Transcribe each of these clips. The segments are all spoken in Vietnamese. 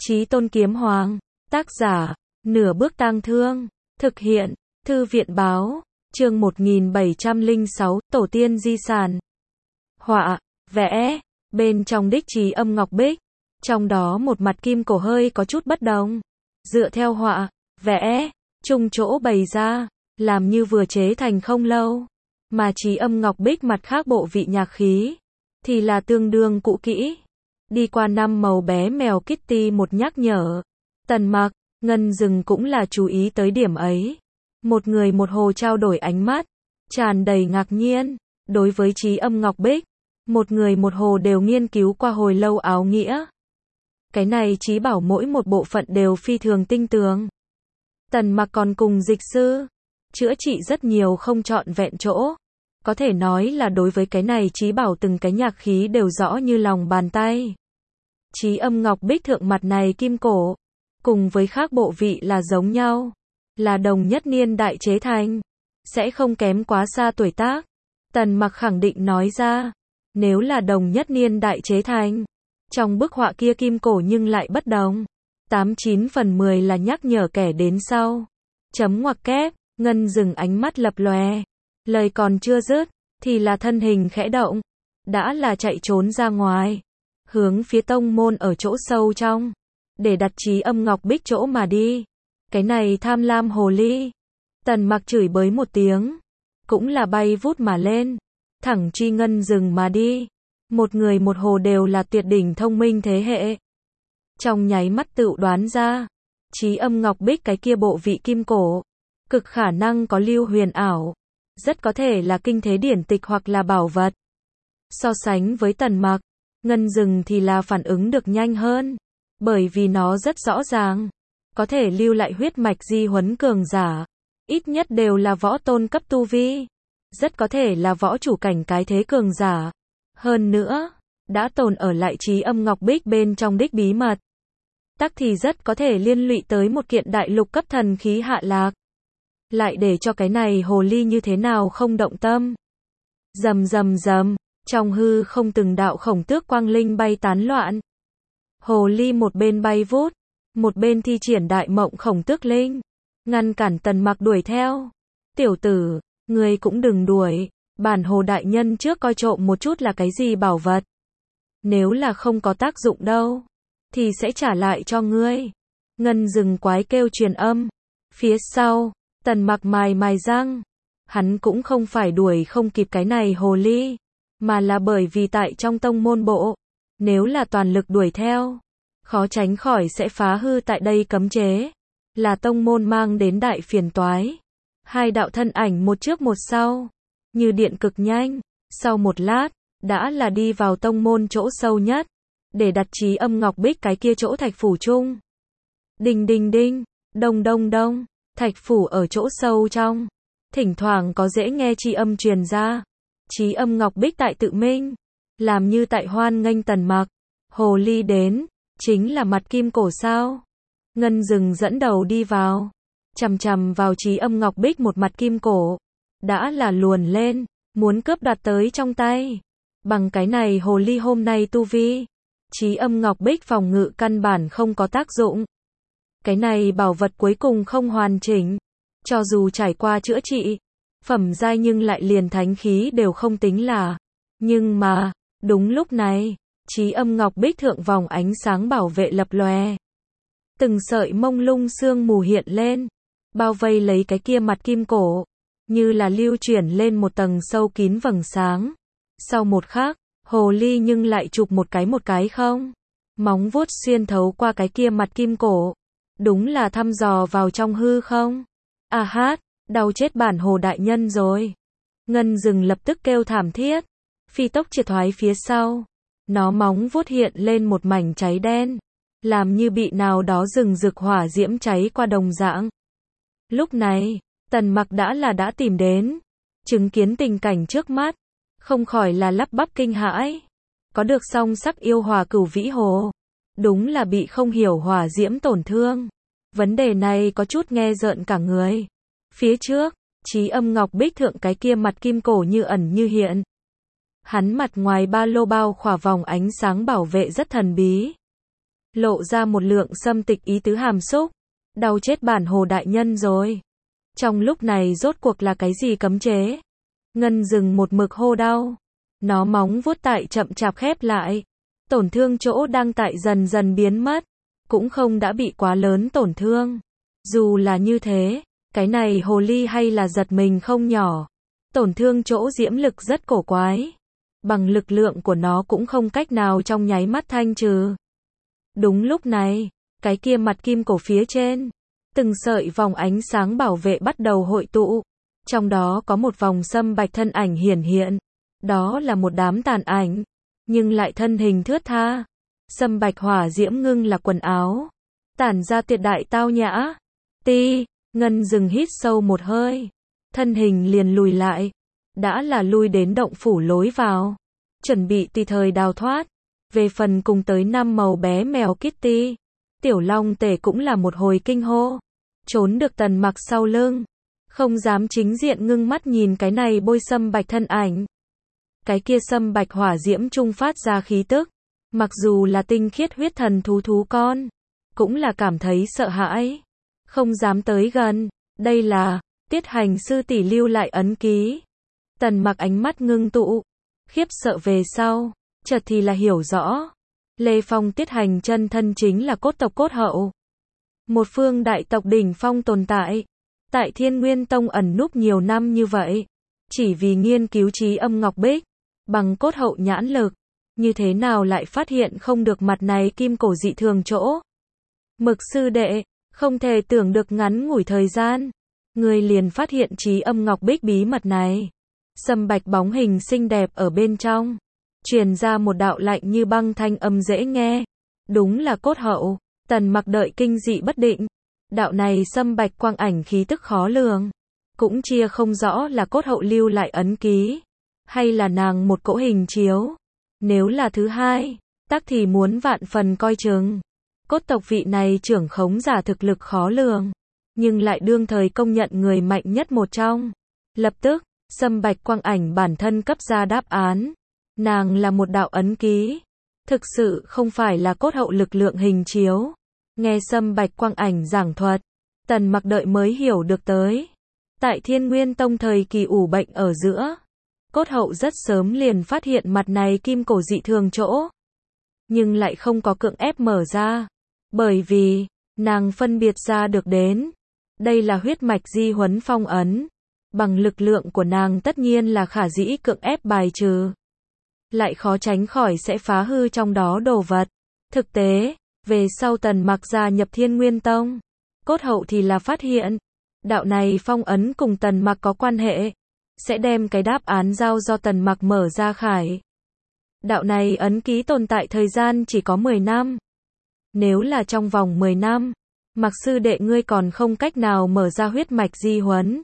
Chí Tôn Kiếm Hoàng, tác giả, Nửa Bước Tang Thương, thực hiện, Thư viện báo, chương 1706, Tổ tiên di sản. Họa, vẽ, bên trong đích Chí Âm Ngọc Bích, trong đó một mặt kim cổ hơi có chút bất đồng. Dựa theo họa, vẽ, chung chỗ bày ra, làm như vừa chế thành không lâu. Mà Chí Âm Ngọc Bích mặt khác bộ vị nhạc khí, thì là tương đương cũ kỹ. Đi qua năm màu bé mèo Kitty một nhắc nhở. Tần Mặc, Ngân Dừng cũng là chú ý tới điểm ấy. Một người một hồ trao đổi ánh mắt, tràn đầy ngạc nhiên. Đối với Chí Âm Ngọc Bích, một người một hồ đều nghiên cứu qua hồi lâu áo nghĩa. Cái này chí bảo mỗi một bộ phận đều phi thường tinh tường. Tần Mặc còn cùng dịch sư chữa trị rất nhiều không trọn vẹn chỗ. Có thể nói là đối với cái này chí bảo từng cái nhạc khí đều rõ như lòng bàn tay. Chí Âm Ngọc Bích thượng mặt này kim cổ, cùng với khác bộ vị là giống nhau, là đồng nhất niên đại chế thành, sẽ không kém quá xa tuổi tác. Tần Mặc khẳng định nói ra, nếu là đồng nhất niên đại chế thành, trong bức họa kia kim cổ nhưng lại bất đồng. 89 phần 10 là nhắc nhở kẻ đến sau. Chấm ngoặc kép, Ngân Dừng ánh mắt lập lòe. Lời còn chưa dứt, thì là thân hình khẽ động, đã là chạy trốn ra ngoài, hướng phía tông môn ở chỗ sâu trong, để đặt Chí Âm Ngọc Bích chỗ mà đi. Cái này tham lam hồ ly. Tần Mặc chửi bới một tiếng, cũng là bay vút mà lên, thẳng truy Ngân Dừng mà đi. Một người một hồ đều là tuyệt đỉnh thông minh thế hệ. Trong nháy mắt tự đoán ra, Chí Âm Ngọc Bích cái kia bộ vị kim cổ, cực khả năng có lưu huyền ảo, rất có thể là kinh thế điển tịch hoặc là bảo vật. So sánh với Tần Mặc, Ngân Dừng thì là phản ứng được nhanh hơn, bởi vì nó rất rõ ràng, có thể lưu lại huyết mạch di huấn cường giả, ít nhất đều là võ tôn cấp tu vi, rất có thể là võ chủ cảnh cái thế cường giả. Hơn nữa, đã tồn ở lại Chí Âm Ngọc Bích bên trong đích bí mật, tắc thì rất có thể liên lụy tới một kiện đại lục cấp thần khí hạ lạc. Lại để cho cái này hồ ly như thế nào không động tâm. Rầm rầm rầm, trong hư không từng đạo khổng tước quang linh bay tán loạn. Hồ ly một bên bay vút, một bên thi triển đại mộng khổng tước linh, ngăn cản Tần Mặc đuổi theo. Tiểu tử, ngươi cũng đừng đuổi, bản hồ đại nhân trước coi trộm một chút là cái gì bảo vật. Nếu là không có tác dụng đâu, thì sẽ trả lại cho ngươi. Ngân Dừng quái kêu truyền âm. Phía sau, Tần Mặc mài mài răng, hắn cũng không phải đuổi không kịp cái này hồ ly, mà là bởi vì tại trong tông môn bộ, nếu là toàn lực đuổi theo, khó tránh khỏi sẽ phá hư tại đây cấm chế, là tông môn mang đến đại phiền toái. Hai đạo thân ảnh một trước một sau, như điện cực nhanh, sau một lát, đã là đi vào tông môn chỗ sâu nhất, để đặt Chí Âm Ngọc Bích cái kia chỗ thạch phủ chung. Đinh đinh đinh, đông đông đông. Thạch phủ ở chỗ sâu trong, thỉnh thoảng có dễ nghe chi âm truyền ra. Chí Âm Ngọc Bích tại tự minh, làm như tại hoan nghênh Tần Mặc. Hồ ly đến, chính là mặt kim cổ sao? Ngân Dừng dẫn đầu đi vào, chằm chằm vào Chí Âm Ngọc Bích một mặt kim cổ, đã là luồn lên, muốn cướp đoạt tới trong tay. Bằng cái này hồ ly hôm nay tu vi, Chí Âm Ngọc Bích phòng ngự căn bản không có tác dụng. Cái này bảo vật cuối cùng không hoàn chỉnh, cho dù trải qua chữa trị, phẩm giai nhưng lại liền thánh khí đều không tính là. Nhưng mà, đúng lúc này, Chí Âm Ngọc Bích thượng vòng ánh sáng bảo vệ lập lòe. Từng sợi mông lung sương mù hiện lên, bao vây lấy cái kia mặt kim cổ, như là lưu chuyển lên một tầng sâu kín vầng sáng. Sau một khắc, hồ ly nhưng lại chụp một cái không, móng vuốt xuyên thấu qua cái kia mặt kim cổ. Đúng là thăm dò vào trong hư không. À hát, đau chết bản hồ đại nhân rồi. Ngân Dừng lập tức kêu thảm thiết, phi tốc triệt thoái phía sau. Nó móng vuốt hiện lên một mảnh cháy đen, làm như bị nào đó rừng rực hỏa diễm cháy qua đồng dạng. Lúc này, Tần Mặc đã tìm đến, chứng kiến tình cảnh trước mắt, không khỏi là lắp bắp kinh hãi. Có được song sắc yêu hỏa cửu vĩ hồ, đúng là bị không hiểu hỏa diễm tổn thương. Vấn đề này có chút nghe rợn cả người. Phía trước, Chí Âm Ngọc Bích thượng cái kia mặt kim cổ như ẩn như hiện. Hắn mặt ngoài ba lô bao khỏa vòng ánh sáng bảo vệ rất thần bí. lộ ra một lượng xâm tịch ý tứ hàm xúc. Đau chết bản hồ đại nhân rồi. Trong lúc này rốt cuộc là cái gì cấm chế? Ngân dừng một mực hô đau. Nó móng vuốt tại chậm chạp khép lại. Tổn thương chỗ đang tại dần dần biến mất. Cũng không đã bị quá lớn tổn thương. Dù là như thế, cái này hồ ly hay là giật mình không nhỏ. Tổn thương chỗ diễm lực rất cổ quái. Bằng lực lượng của nó cũng không cách nào trong nháy mắt thanh trừ. Đúng lúc này, cái kia mặt kim cổ phía trên, từng sợi vòng ánh sáng bảo vệ bắt đầu hội tụ. Trong đó có một vòng sâm bạch thân ảnh hiển hiện. Đó là một đám tàn ảnh, nhưng lại thân hình thướt tha. Sâm bạch hỏa diễm ngưng là quần áo, tản ra tuyệt đại tao nhã. Ngân dừng hít sâu một hơi, thân hình liền lùi lại. Đã là lui đến động phủ lối vào, chuẩn bị tùy thời đào thoát. Về phần cùng tới 5 màu bé mèo Kitty, Tiểu Long Tể cũng là một hồi kinh hô. Trốn được Tần Mặc sau lưng, không dám chính diện ngưng mắt nhìn cái này bôi sâm bạch thân ảnh. Cái kia sâm bạch hỏa diễm trung phát ra khí tức, mặc dù là tinh khiết huyết thần thú con, cũng là cảm thấy sợ hãi, không dám tới gần. Đây là Tiết Hành sư tỷ lưu lại ấn ký. Tần Mặc ánh mắt ngưng tụ, khiếp sợ về sau, chợt thì là hiểu rõ. Lê Phong Tiết Hành chân thân chính là cốt tộc cốt hậu, một phương đại tộc đỉnh phong tồn tại, tại Thiên Nguyên Tông ẩn núp nhiều năm như vậy, chỉ vì nghiên cứu trí âm ngọc bích, bằng cốt hậu nhãn lực, như thế nào lại phát hiện không được mặt này kim cổ dị thường chỗ. Mực sư đệ, không thể tưởng được ngắn ngủi thời gian, người liền phát hiện trí âm ngọc bích bí mật này. Sâm bạch bóng hình xinh đẹp ở bên trong, truyền ra một đạo lạnh như băng thanh âm dễ nghe. Đúng là cốt hậu. Tần Mặc đợi kinh dị bất định. Đạo này sâm bạch quang ảnh khí tức khó lường, cũng chia không rõ là cốt hậu lưu lại ấn ký, hay là nàng một cỗ hình chiếu. Nếu là thứ hai, tắc thì muốn vạn phần coi chừng. Cốt tộc vị này trưởng khống giả thực lực khó lường, nhưng lại đương thời công nhận người mạnh nhất một trong. Lập tức, sâm bạch quang ảnh bản thân cấp ra đáp án. Nàng là một đạo ấn ký, thực sự không phải là cốt hậu lực lượng hình chiếu. Nghe sâm bạch quang ảnh giảng thuật, Tần Mặc đợi mới hiểu được tới. Tại Thiên Nguyên Tông thời kỳ ủ bệnh ở giữa, cốt hậu rất sớm liền phát hiện mặt này kim cổ dị thường chỗ, nhưng lại không có cưỡng ép mở ra, bởi vì nàng phân biệt ra được đến, đây là huyết mạch di huấn phong ấn, bằng lực lượng của nàng tất nhiên là khả dĩ cưỡng ép bài trừ, lại khó tránh khỏi sẽ phá hư trong đó đồ vật. Thực tế, về sau Tần Mặc gia nhập Thiên Nguyên Tông, cốt hậu thì là phát hiện, đạo này phong ấn cùng Tần Mặc có quan hệ, sẽ đem cái đáp án giao do Tần Mặc mở ra khải. Đạo này ấn ký tồn tại thời gian chỉ có 10 năm. Nếu là trong vòng 10 năm, Mặc sư đệ ngươi còn không cách nào mở ra huyết mạch di huấn,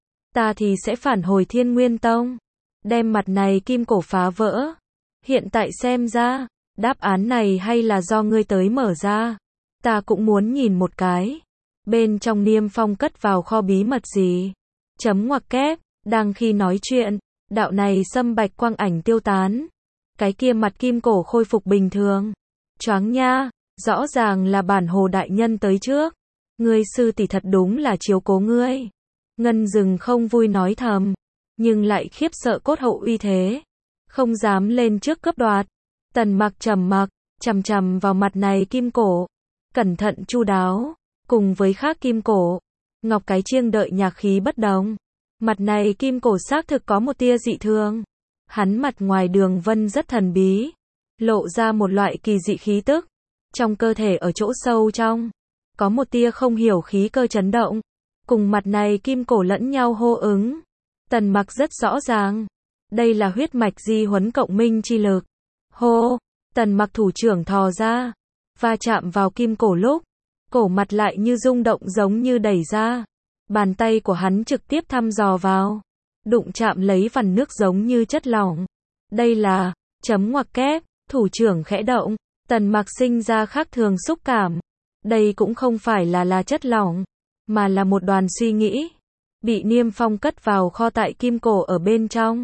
ta thì sẽ phản hồi Thiên Nguyên Tông, đem mặt này kim cổ phá vỡ. Hiện tại xem ra, đáp án này hay là do ngươi tới mở ra, ta cũng muốn nhìn một cái. Bên trong niêm phong cất vào kho bí mật gì? Chấm ngoặc kép, đang khi nói chuyện, đạo này sâm bạch quang ảnh tiêu tán. Cái kia mặt kim cổ khôi phục bình thường. Choáng nha, rõ ràng là bản hồ đại nhân tới trước. Ngươi sư tỷ thật đúng là chiếu cố ngươi. Ngân dừng không vui nói thầm, nhưng lại khiếp sợ cốt hậu uy thế, không dám lên trước cướp đoạt. Tần Mặc trầm mặc, chằm chằm vào mặt này kim cổ, cẩn thận chu đáo, cùng với khác kim cổ, ngọc cái chiêng đợi nhạc khí bất đồng. Mặt này kim cổ xác thực có một tia dị thường. Hắn mặt ngoài đường vân rất thần bí, lộ ra một loại kỳ dị khí tức. Trong cơ thể ở chỗ sâu trong, có một tia không hiểu khí cơ chấn động, cùng mặt này kim cổ lẫn nhau hô ứng. Tần Mặc rất rõ ràng, đây là huyết mạch di huấn cộng minh chi lực. Hô, Tần Mặc thủ trưởng thò ra, va chạm vào kim cổ lúc, cổ mặt lại như rung động giống như đẩy ra. Bàn tay của hắn trực tiếp thăm dò vào, đụng chạm lấy vằn nước giống như chất lỏng. Đây là, chấm ngoặc kép, thủ trưởng khẽ động, Tần Mặc sinh ra khác thường xúc cảm. Đây cũng không phải là chất lỏng, mà là một đoàn suy nghĩ, bị niêm phong cất vào kho tại kim cổ ở bên trong.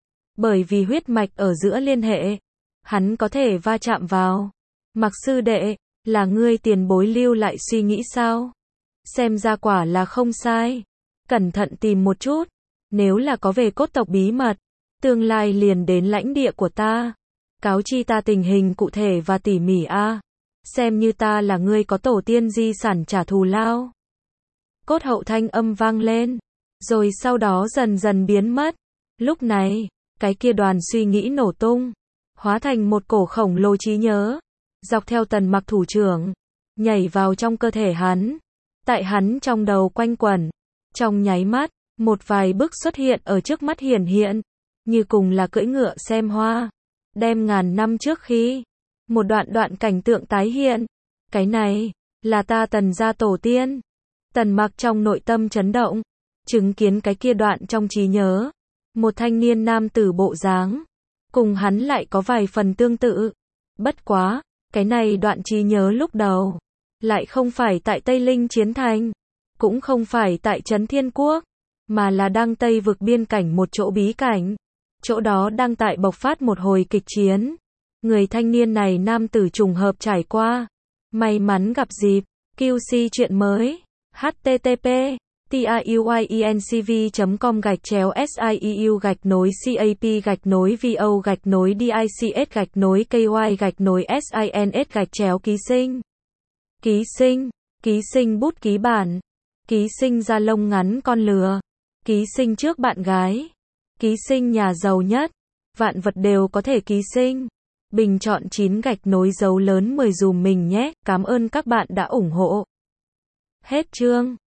Bởi vì huyết mạch ở giữa liên hệ, hắn có thể va chạm vào. Mặc sư đệ, Là ngươi tiền bối lưu lại suy nghĩ sao? Xem ra quả là không sai. Cẩn thận tìm một chút. Nếu là có về cốt tộc bí mật, tương lai liền đến lãnh địa của ta. Cáo chi ta tình hình cụ thể và tỉ mỉ a. Xem như ta là ngươi có tổ tiên di sản trả thù lao. Cốt hậu thanh âm vang lên. Rồi sau đó dần dần biến mất. Lúc này, cái kia đoàn suy nghĩ nổ tung. Hóa thành một cổ khổng lồ trí nhớ. Dọc theo Tần Mặc thủ trưởng. Nhảy vào trong cơ thể hắn. Tại hắn trong đầu quanh quẩn. Trong nháy mắt, một vài bức xuất hiện ở trước mắt hiển hiện. Như cùng là cưỡi ngựa xem hoa. Đem ngàn năm trước khi. Một đoạn cảnh tượng tái hiện. Cái này, là ta Tần gia tổ tiên. Tần Mặc trong nội tâm chấn động. Chứng kiến cái kia đoạn trong trí nhớ. Một thanh niên nam tử bộ dáng. Cùng hắn lại có vài phần tương tự. Bất quá, cái này đoạn trí nhớ lúc đầu. Lại không phải tại Tây Linh Chiến Thành. Cũng không phải tại Trấn Thiên Quốc. Mà là đang Tây vực biên cảnh một chỗ bí cảnh. Chỗ đó đang tại bộc phát một hồi kịch chiến. Người thanh niên này nam tử trùng hợp trải qua. May mắn gặp dịp. QC chuyện mới. http tiuyencv.com/siep-vo-dics-kys-sins. Ký sinh bút ký bản. Ký sinh da lông ngắn con lừa. Ký sinh trước bạn gái. Ký sinh nhà giàu nhất. Vạn vật đều có thể ký sinh. Bình chọn 9 dấu lớn 10 dùm mình nhé. Cảm ơn các bạn đã ủng hộ. Hết chương.